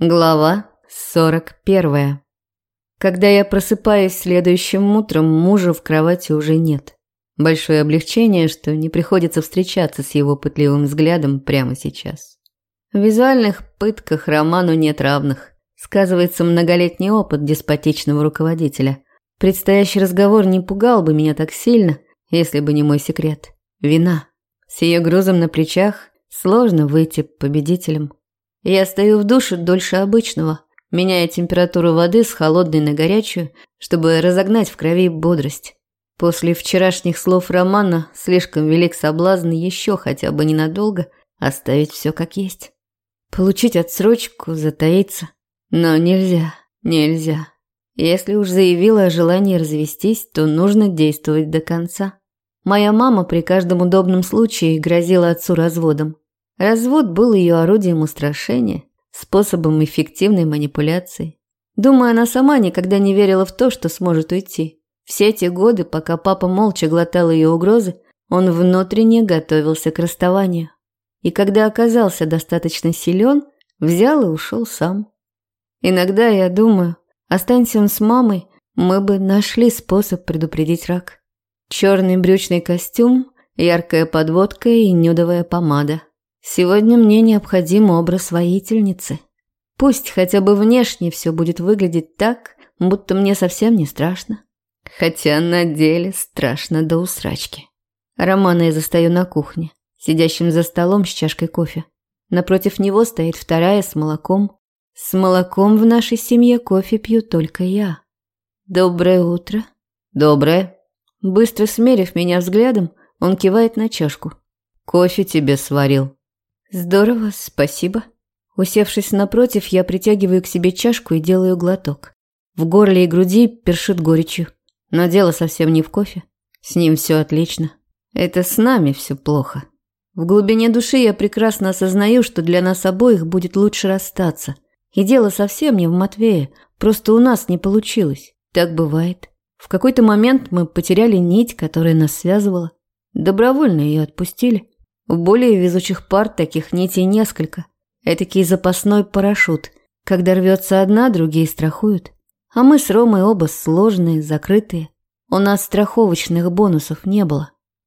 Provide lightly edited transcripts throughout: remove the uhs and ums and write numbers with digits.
Глава 41. Когда я просыпаюсь следующим утром, мужа в кровати уже нет. Большое облегчение, что не приходится встречаться с его пытливым взглядом прямо сейчас. В визуальных пытках Роману нет равных. Сказывается многолетний опыт деспотичного руководителя. Предстоящий разговор не пугал бы меня так сильно, если бы не мой секрет. Вина. С ее грузом на плечах сложно выйти победителем. Я стою в душе дольше обычного, меняя температуру воды с холодной на горячую, чтобы разогнать в крови бодрость. После вчерашних слов Романа слишком велик соблазн еще хотя бы ненадолго оставить все как есть. Получить отсрочку, затаиться. Но нельзя. Если уж заявила о желании развестись, то нужно действовать до конца. Моя мама при каждом удобном случае грозила отцу разводом. Развод был ее орудием устрашения, способом эффективной манипуляции. Думаю, она сама никогда не верила в то, что сможет уйти. Все эти годы, пока папа молча глотал ее угрозы, он внутренне готовился к расставанию. И когда оказался достаточно силен, взял и ушел сам. Иногда я думаю, останься он с мамой, мы бы нашли способ предупредить рак. Черный брючный костюм, яркая подводка и нюдовая помада. Сегодня мне необходим образ воительницы. Пусть хотя бы внешне все будет выглядеть так, будто мне совсем не страшно. Хотя на деле страшно до усрачки. Романа я застаю на кухне, сидящим за столом с чашкой кофе. Напротив него стоит вторая с молоком. С молоком в нашей семье кофе пью только я. «Доброе утро». «Доброе». Быстро смерив меня взглядом, он кивает на чашку. «Кофе тебе сварил». «Здорово, спасибо». Усевшись напротив, я притягиваю к себе чашку и делаю глоток. В горле и груди першит горечью. Но дело совсем не в кофе. С ним все отлично. Это с нами все плохо. В глубине души я прекрасно осознаю, что для нас обоих будет лучше расстаться. И дело совсем не в Матвее. Просто у нас не получилось. Так бывает. В какой-то момент мы потеряли нить, которая нас связывала. Добровольно ее отпустили. У более везучих пар таких нитей несколько. Этакий запасной парашют. Когда рвется одна, другие страхуют. А мы с Ромой оба сложные, закрытые. У нас страховочных бонусов не было.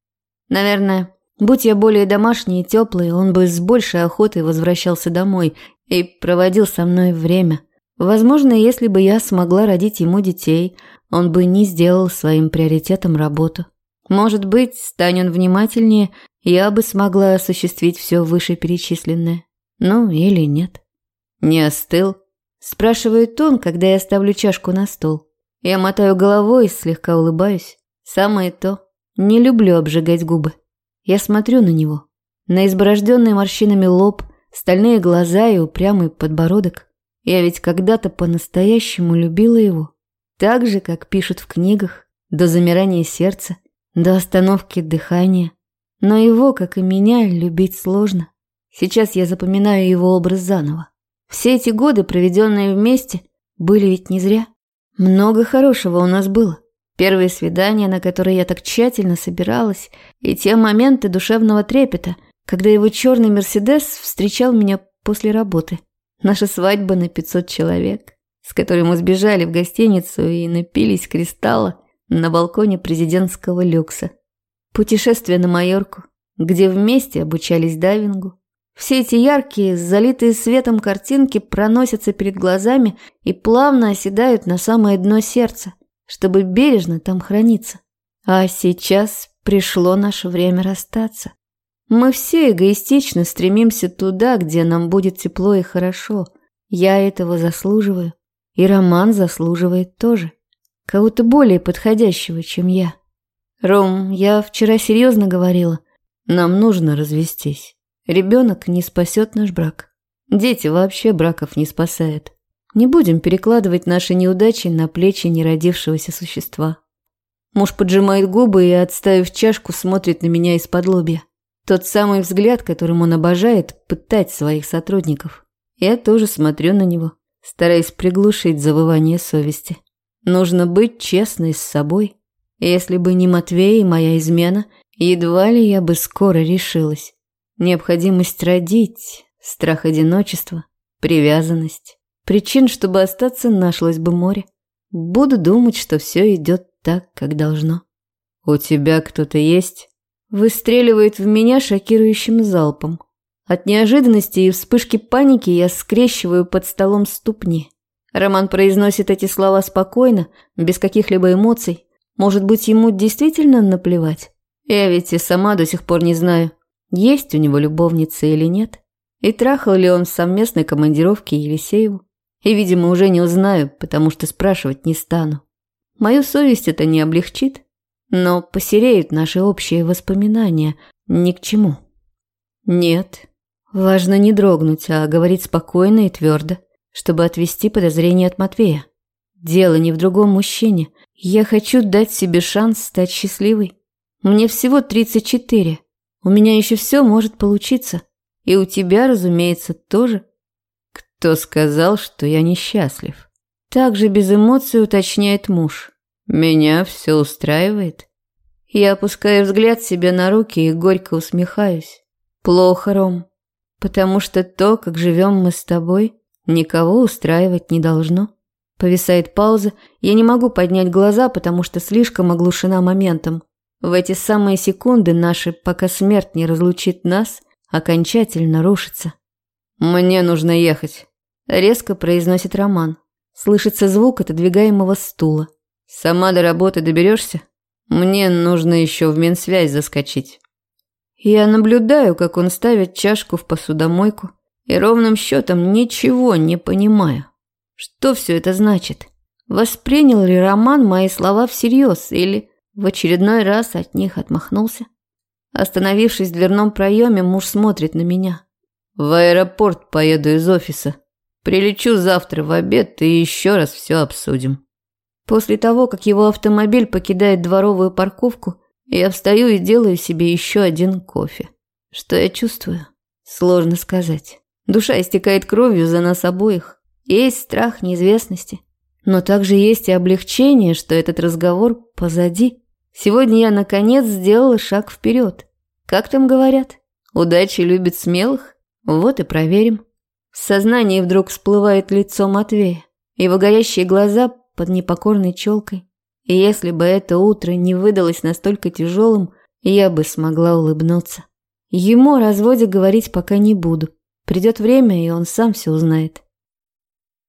Наверное, будь я более домашний и теплый, он бы с большей охотой возвращался домой и проводил со мной время. Возможно, если бы я смогла родить ему детей, он бы не сделал своим приоритетом работу. Может быть, стань он внимательнее, я бы смогла осуществить все вышеперечисленное. Ну, или нет. «Не остыл?» – спрашивает он, когда я ставлю чашку на стол. Я мотаю головой и слегка улыбаюсь. Самое то. Не люблю обжигать губы. Я смотрю на него. На изборожденный морщинами лоб, стальные глаза и упрямый подбородок. Я ведь когда-то по-настоящему любила его. Так же, как пишут в книгах, до замирания сердца, до остановки дыхания. Но его, как и меня, любить сложно. Сейчас я запоминаю его образ заново. Все эти годы, проведенные вместе, были ведь не зря. Много хорошего у нас было. Первые свидания, на которые я так тщательно собиралась, и те моменты душевного трепета, когда его черный Мерседес встречал меня после работы. Наша свадьба на 500 человек, с которой мы сбежали в гостиницу и напились кристалла на балконе президентского люкса. Путешествие на Майорку, где вместе обучались дайвингу. Все эти яркие, залитые светом картинки проносятся перед глазами и плавно оседают на самое дно сердца, чтобы бережно там храниться. А сейчас пришло наше время расстаться. Мы все эгоистично стремимся туда, где нам будет тепло и хорошо. Я этого заслуживаю, и Роман заслуживает тоже. Кого-то более подходящего, чем я. Ром, я вчера серьезно говорила. Нам нужно развестись. Ребенок не спасет наш брак. Дети вообще браков не спасают. Не будем перекладывать наши неудачи на плечи неродившегося существа. Муж поджимает губы и, отставив чашку, смотрит на меня из-под лобья. Тот самый взгляд, которым он обожает пытать своих сотрудников. Я тоже смотрю на него, стараясь приглушить завывание совести. Нужно быть честной с собой. Если бы не Матвей и моя измена, едва ли я бы скоро решилась. Необходимость родить, страх одиночества, привязанность. Причин, чтобы остаться, нашлось бы море. Буду думать, что все идет так, как должно. «У тебя кто-то есть?» Выстреливает в меня шокирующим залпом. От неожиданности и вспышки паники я скрещиваю под столом ступни. Роман произносит эти слова спокойно, без каких-либо эмоций. Может быть, ему действительно наплевать? Я ведь и сама до сих пор не знаю, есть у него любовница или нет. И трахал ли он в совместной командировке Елисееву. И, видимо, уже не узнаю, потому что спрашивать не стану. Мою совесть это не облегчит, но посереют наши общие воспоминания ни к чему. Нет, важно не дрогнуть, а говорить спокойно и твердо, чтобы отвести подозрения от Матвея. Дело не в другом мужчине. Я хочу дать себе шанс стать счастливой. Мне всего 34. У меня еще все может получиться. И у тебя, разумеется, тоже. Кто сказал, что я несчастлив? Также без эмоций уточняет муж. Меня все устраивает. Я опускаю взгляд себе на руки и горько усмехаюсь. Плохо, Ром. Потому что то, как живем мы с тобой, никого устраивать не должно. Повисает пауза. Я не могу поднять глаза, потому что слишком оглушена моментом. В эти самые секунды наши, пока смерть не разлучит нас, окончательно рушится. «Мне нужно ехать», – резко произносит Роман. Слышится звук отодвигаемого стула. «Сама до работы доберешься? Мне нужно еще в Минсвязь заскочить». Я наблюдаю, как он ставит чашку в посудомойку, и ровным счетом ничего не понимаю. Что все это значит? Воспринял ли Роман мои слова всерьез или в очередной раз от них отмахнулся? Остановившись в дверном проеме, муж смотрит на меня. «В аэропорт поеду из офиса. Прилечу завтра в обед и еще раз все обсудим». После того, как его автомобиль покидает дворовую парковку, я встаю и делаю себе еще один кофе. Что я чувствую? Сложно сказать. Душа истекает кровью за нас обоих. Есть страх неизвестности. Но также есть и облегчение, что этот разговор позади. Сегодня я, наконец, сделала шаг вперед. Как там говорят? Удача любит смелых? Вот и проверим. В сознании вдруг всплывает лицо Матвея. Его горящие глаза под непокорной челкой. И если бы это утро не выдалось настолько тяжелым, я бы смогла улыбнуться. Ему о разводе говорить пока не буду. Придет время, и он сам все узнает.